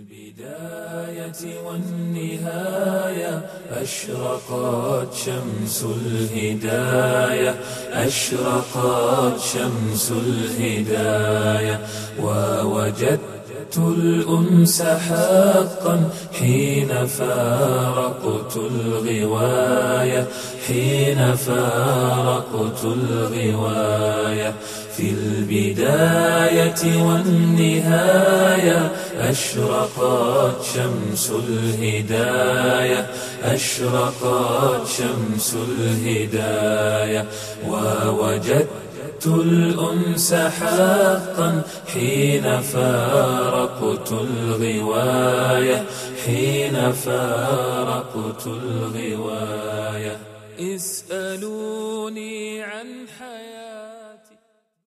البداية والنهاية أشرقت شمس الهداية، أشرقت شمس الهداية، ووجدت الأنس حقا حين فارقت الغواية، حين فارقت الغواية. في البداية والنهاية أشرقت شمس الهداية، أشرقت شمس الهداية، ووجدت الأنس حقا حين فارقت الغواية، حين فارقت الغواية. اسألوني عن